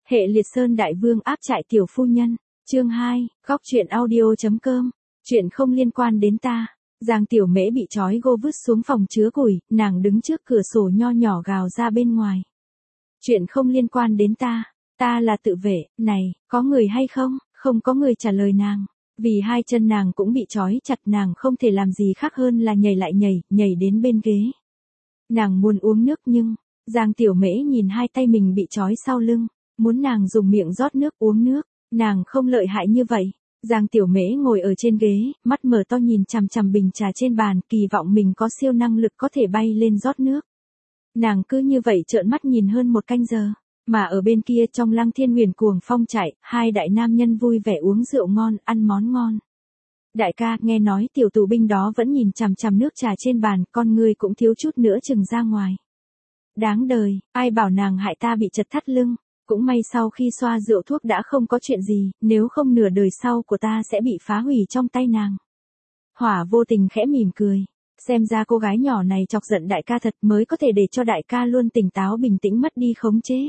Hệ Liệt Sơn Đại Vương áp trại tiểu phu nhân, chương 2, góc truyện audio.com, chuyện không liên quan đến ta. Giang Tiểu Mễ bị trói gô vứt xuống phòng chứa củi, nàng đứng trước cửa sổ nho nhỏ gào ra bên ngoài. Chuyện không liên quan đến ta là tự vệ, này, có người hay không? Không có người trả lời nàng. Vì hai chân nàng cũng bị trói chặt, nàng không thể làm gì khác hơn là nhảy lại nhảy đến bên ghế. Nàng muốn uống nước nhưng, Giang Tiểu Mễ nhìn hai tay mình bị trói sau lưng, muốn nàng dùng miệng rót nước uống nước, nàng không lợi hại như vậy. Giang Tiểu Mễ ngồi ở trên ghế, mắt mở to nhìn chằm chằm bình trà trên bàn, kỳ vọng mình có siêu năng lực có thể bay lên rót nước. Nàng cứ như vậy trợn mắt nhìn hơn một canh giờ, mà ở bên kia trong Lăng Thiên Huyền cuồng phong chạy, hai đại nam nhân vui vẻ uống rượu ngon, ăn món ngon. Đại ca, nghe nói tiểu tù binh đó vẫn nhìn chằm chằm nước trà trên bàn, con ngươi cũng thiếu chút nữa chừng ra ngoài. Đáng đời, ai bảo nàng hại ta bị chật thắt lưng, cũng may sau khi xoa rượu thuốc đã không có chuyện gì, nếu không nửa đời sau của ta sẽ bị phá hủy trong tay nàng. Hỏa Vô Tình khẽ mỉm cười, xem ra cô gái nhỏ này chọc giận đại ca thật mới có thể để cho đại ca luôn tỉnh táo bình tĩnh mất đi khống chế.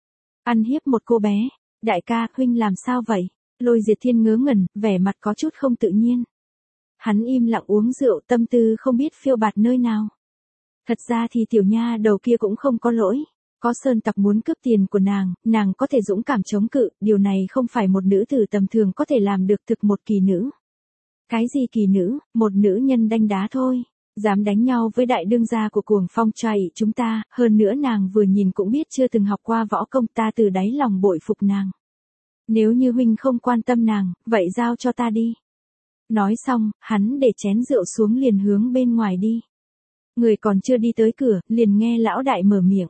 Ăn hiếp một cô bé, đại ca, huynh làm sao vậy? Lôi Diệt Thiên ngớ ngẩn, vẻ mặt có chút không tự nhiên. Hắn im lặng uống rượu, tâm tư không biết phiêu bạt nơi nào. Thật ra thì tiểu nha đầu kia cũng không có lỗi. Có sơn tặc muốn cướp tiền của nàng có thể dũng cảm chống cự, điều này không phải một nữ tử tầm thường có thể làm được, thực một kỳ nữ. Cái gì kỳ nữ, một nữ nhân đanh đá thôi, dám đánh nhau với đại đương gia của cuồng phong trai chúng ta, hơn nữa nàng vừa nhìn cũng biết chưa từng học qua võ công, ta từ đáy lòng bội phục nàng. Nếu như huynh không quan tâm nàng, vậy giao cho ta đi. Nói xong, hắn để chén rượu xuống liền hướng bên ngoài đi. Người còn chưa đi tới cửa, liền nghe lão đại mở miệng.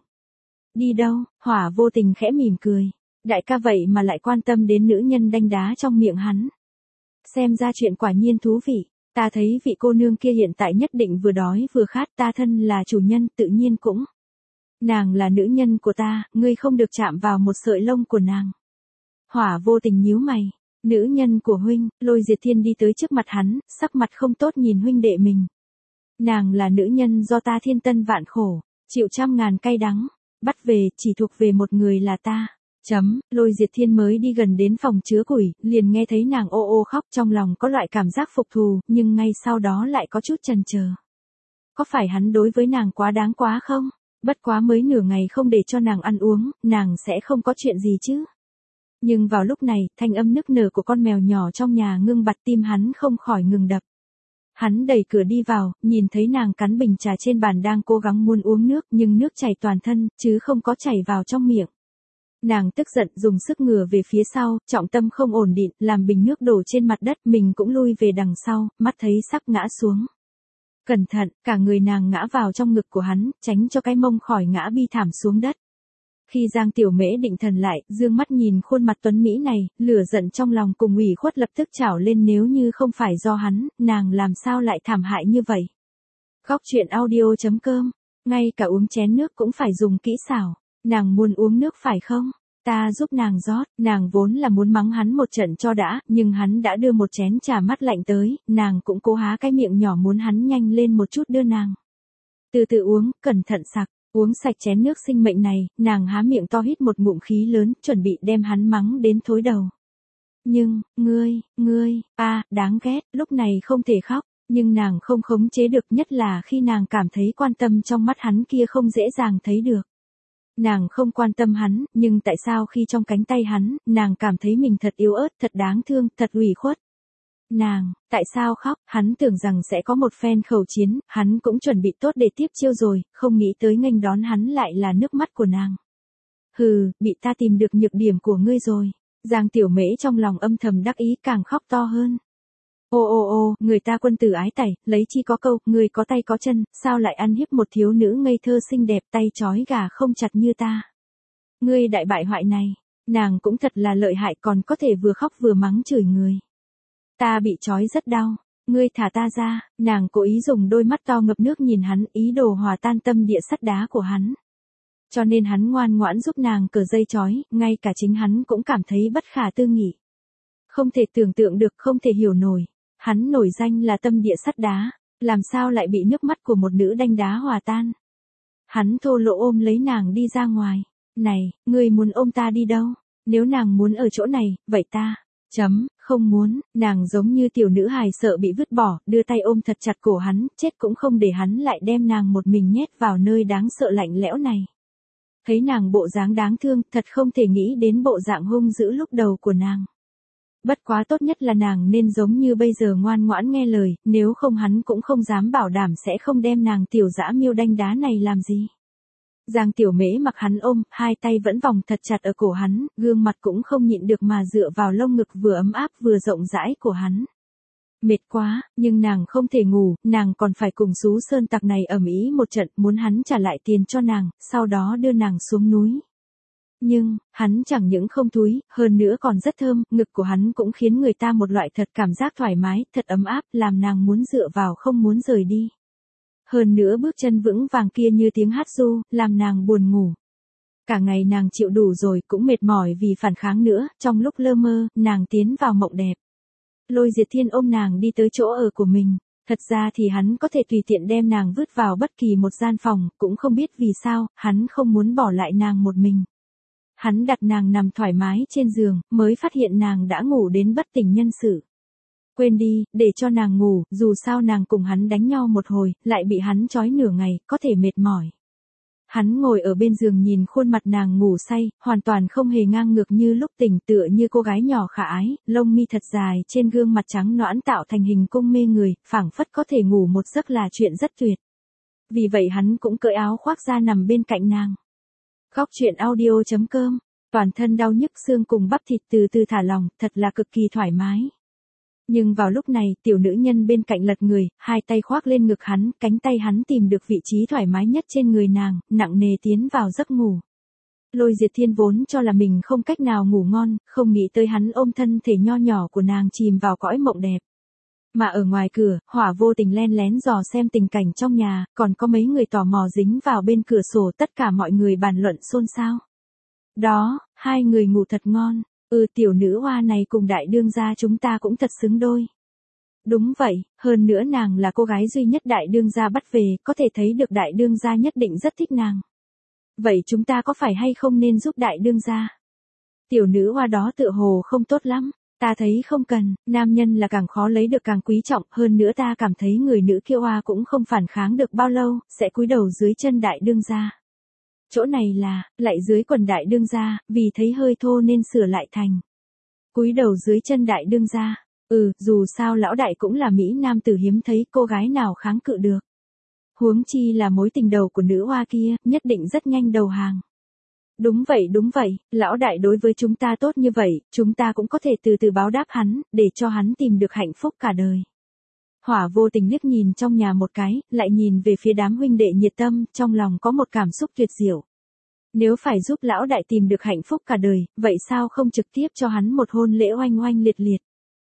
Đi đâu? Hỏa Vô Tình khẽ mỉm cười. Đại ca vậy mà lại quan tâm đến nữ nhân đanh đá trong miệng hắn. Xem ra chuyện quả nhiên thú vị. Ta thấy vị cô nương kia hiện tại nhất định vừa đói vừa khát, ta thân là chủ nhân tự nhiên cũng. Nàng là nữ nhân của ta, ngươi không được chạm vào một sợi lông của nàng. Hỏa Vô Tình nhíu mày. Nữ nhân của huynh, Lôi Diệt Thiên đi tới trước mặt hắn, sắc mặt không tốt nhìn huynh đệ mình. Nàng là nữ nhân do ta thiên tân vạn khổ, chịu trăm ngàn cay đắng, bắt về, chỉ thuộc về một người là ta. Lôi Diệt Thiên mới đi gần đến phòng chứa củi, liền nghe thấy nàng ô ô khóc, trong lòng có loại cảm giác phục thù, nhưng ngay sau đó lại có chút chần chờ. Có phải hắn đối với nàng quá đáng quá không? Bất quá mới nửa ngày không để cho nàng ăn uống, nàng sẽ không có chuyện gì chứ? Nhưng vào lúc này, thanh âm nức nở của con mèo nhỏ trong nhà ngưng bặt, tim hắn không khỏi ngừng đập. Hắn đẩy cửa đi vào, nhìn thấy nàng cắn bình trà trên bàn đang cố gắng muốn uống nước, nhưng nước chảy toàn thân, chứ không có chảy vào trong miệng. Nàng tức giận dùng sức ngửa về phía sau, trọng tâm không ổn định, làm bình nước đổ trên mặt đất, mình cũng lui về đằng sau, mắt thấy sắp ngã xuống. Cẩn thận, cả người nàng ngã vào trong ngực của hắn, tránh cho cái mông khỏi ngã bi thảm xuống đất. Khi Giang Tiểu Mễ định thần lại, dương mắt nhìn khuôn mặt tuấn mỹ này, lửa giận trong lòng cùng ủy khuất lập tức trào lên, nếu như không phải do hắn, nàng làm sao lại thảm hại như vậy. Góc truyện audio.com, ngay cả uống chén nước cũng phải dùng kỹ xảo. Nàng muốn uống nước phải không? Ta giúp nàng rót, nàng vốn là muốn mắng hắn một trận cho đã, nhưng hắn đã đưa một chén trà mát lạnh tới, nàng cũng cố há cái miệng nhỏ muốn hắn nhanh lên một chút đưa nàng. Từ từ uống, cẩn thận sặc. Uống sạch chén nước sinh mệnh này, nàng há miệng to hít một ngụm khí lớn, chuẩn bị đem hắn mắng đến thối đầu. Nhưng, ngươi, đáng ghét, lúc này không thể khóc, nhưng nàng không khống chế được, nhất là khi nàng cảm thấy quan tâm trong mắt hắn kia không dễ dàng thấy được. Nàng không quan tâm hắn, nhưng tại sao khi trong cánh tay hắn, nàng cảm thấy mình thật yếu ớt, thật đáng thương, thật ủy khuất. Nàng, tại sao khóc, hắn tưởng rằng sẽ có một phen khẩu chiến, hắn cũng chuẩn bị tốt để tiếp chiêu rồi, không nghĩ tới nghênh đón hắn lại là nước mắt của nàng. Hừ, bị ta tìm được nhược điểm của ngươi rồi. Giang Tiểu Mễ trong lòng âm thầm đắc ý, càng khóc to hơn. Ô, người ta quân tử ái tẩy, lấy chi có câu, người có tay có chân, sao lại ăn hiếp một thiếu nữ ngây thơ xinh đẹp, tay trói gà không chặt như ta. Ngươi đại bại hoại này, nàng cũng thật là lợi hại, còn có thể vừa khóc vừa mắng chửi người. Ta bị trói rất đau, ngươi thả ta ra, nàng cố ý dùng đôi mắt to ngập nước nhìn hắn, ý đồ hòa tan tâm địa sắt đá của hắn. Cho nên hắn ngoan ngoãn giúp nàng cởi dây trói, ngay cả chính hắn cũng cảm thấy bất khả tư nghị. Không thể tưởng tượng được, không thể hiểu nổi. Hắn nổi danh là tâm địa sắt đá, làm sao lại bị nước mắt của một nữ đanh đá hòa tan. Hắn thô lỗ ôm lấy nàng đi ra ngoài. Này, ngươi muốn ôm ta đi đâu? Nếu nàng muốn ở chỗ này, vậy ta, không muốn, nàng giống như tiểu nữ hài sợ bị vứt bỏ, đưa tay ôm thật chặt cổ hắn, chết cũng không để hắn lại đem nàng một mình nhét vào nơi đáng sợ lạnh lẽo này. Thấy nàng bộ dáng đáng thương, thật không thể nghĩ đến bộ dạng hung dữ lúc đầu của nàng. Bất quá tốt nhất là nàng nên giống như bây giờ ngoan ngoãn nghe lời, nếu không hắn cũng không dám bảo đảm sẽ không đem nàng tiểu dã miêu đanh đá này làm gì. Giang Tiểu Mễ mặc hắn ôm, hai tay vẫn vòng thật chặt ở cổ hắn, gương mặt cũng không nhịn được mà dựa vào lông ngực vừa ấm áp vừa rộng rãi của hắn. Mệt quá, nhưng nàng không thể ngủ, nàng còn phải cùng Sú Sơn Tặc này ầm ĩ một trận, muốn hắn trả lại tiền cho nàng, sau đó đưa nàng xuống núi. Nhưng, hắn chẳng những không thúi, hơn nữa còn rất thơm, ngực của hắn cũng khiến người ta một loại thật cảm giác thoải mái, thật ấm áp, làm nàng muốn dựa vào không muốn rời đi. Hơn nữa bước chân vững vàng kia như tiếng hát ru, làm nàng buồn ngủ. Cả ngày nàng chịu đủ rồi, cũng mệt mỏi vì phản kháng nữa, trong lúc lơ mơ, nàng tiến vào mộng đẹp. Lôi Diệt Thiên ôm nàng đi tới chỗ ở của mình. Thật ra thì hắn có thể tùy tiện đem nàng vứt vào bất kỳ một gian phòng, cũng không biết vì sao, hắn không muốn bỏ lại nàng một mình. Hắn đặt nàng nằm thoải mái trên giường, mới phát hiện nàng đã ngủ đến bất tỉnh nhân sự. Quên đi, để cho nàng ngủ, dù sao nàng cùng hắn đánh nhau một hồi, lại bị hắn trói nửa ngày, có thể mệt mỏi. Hắn ngồi ở bên giường nhìn khuôn mặt nàng ngủ say, hoàn toàn không hề ngang ngược như lúc tỉnh, tựa như cô gái nhỏ khả ái, lông mi thật dài trên gương mặt trắng nõn tạo thành hình cung mê người, phảng phất có thể ngủ một giấc là chuyện rất tuyệt. Vì vậy hắn cũng cởi áo khoác ra nằm bên cạnh nàng. Góc truyện audio.com, toàn thân đau nhức xương cùng bắp thịt từ từ thả lỏng, thật là cực kỳ thoải mái. Nhưng vào lúc này, tiểu nữ nhân bên cạnh lật người, hai tay khoác lên ngực hắn, cánh tay hắn tìm được vị trí thoải mái nhất trên người nàng, nặng nề tiến vào giấc ngủ. Lôi Diệt Thiên vốn cho là mình không cách nào ngủ ngon, không nghĩ tới hắn ôm thân thể nho nhỏ của nàng chìm vào cõi mộng đẹp. Mà ở ngoài cửa, Hỏa vô tình len lén dò xem tình cảnh trong nhà, còn có mấy người tò mò dính vào bên cửa sổ, tất cả mọi người bàn luận xôn xao. Đó, hai người ngủ thật ngon. Tiểu nữ hoa này cùng đại đương gia chúng ta cũng thật xứng đôi. Đúng vậy, hơn nữa nàng là cô gái duy nhất đại đương gia bắt về, có thể thấy được đại đương gia nhất định rất thích nàng. Vậy chúng ta có phải hay không nên giúp đại đương gia? Tiểu nữ hoa đó tựa hồ không tốt lắm, ta thấy không cần, nam nhân là càng khó lấy được càng quý trọng, hơn nữa ta cảm thấy người nữ kia hoa cũng không phản kháng được bao lâu, sẽ cúi đầu dưới chân đại đương gia. Chỗ này là, lại dưới quần đại đương gia, vì thấy hơi thô nên sửa lại thành. Cúi đầu dưới chân đại đương gia. Dù sao lão đại cũng là mỹ nam tử hiếm thấy, cô gái nào kháng cự được. Huống chi là mối tình đầu của nữ hoa kia, nhất định rất nhanh đầu hàng. Đúng vậy, lão đại đối với chúng ta tốt như vậy, chúng ta cũng có thể từ từ báo đáp hắn, để cho hắn tìm được hạnh phúc cả đời. Hỏa vô tình liếc nhìn trong nhà một cái, lại nhìn về phía đám huynh đệ nhiệt tâm, trong lòng có một cảm xúc tuyệt diệu. Nếu phải giúp lão đại tìm được hạnh phúc cả đời, vậy sao không trực tiếp cho hắn một hôn lễ oanh oanh liệt liệt.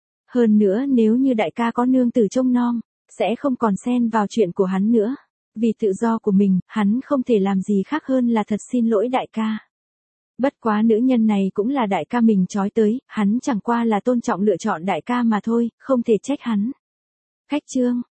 Hơn nữa nếu như đại ca có nương tử trông nom, sẽ không còn xen vào chuyện của hắn nữa. Vì tự do của mình, hắn không thể làm gì khác hơn là thật xin lỗi đại ca. Bất quá nữ nhân này cũng là đại ca mình trói tới, hắn chẳng qua là tôn trọng lựa chọn đại ca mà thôi, không thể trách hắn. Khách trương,